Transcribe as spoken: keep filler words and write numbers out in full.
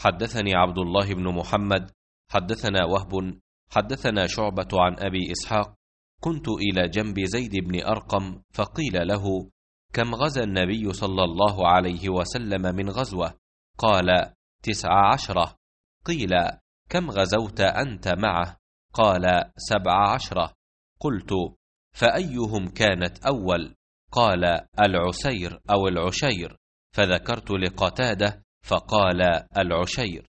حدثني عبد الله بن محمد حدثنا وهب حدثنا شعبة عن أبي إسحاق: كنت إلى جنب زيد بن أرقم فقيل له: كم غزا النبي صلى الله عليه وسلم من غزوة؟ قال: تسع عشرة. قيل: كم غزوت أنت معه؟ قال: سبع عشرة. قلت: فأيهم كانت أول؟ قال: العسير أو العشير. فذكرت لقتادة فقال: العشير.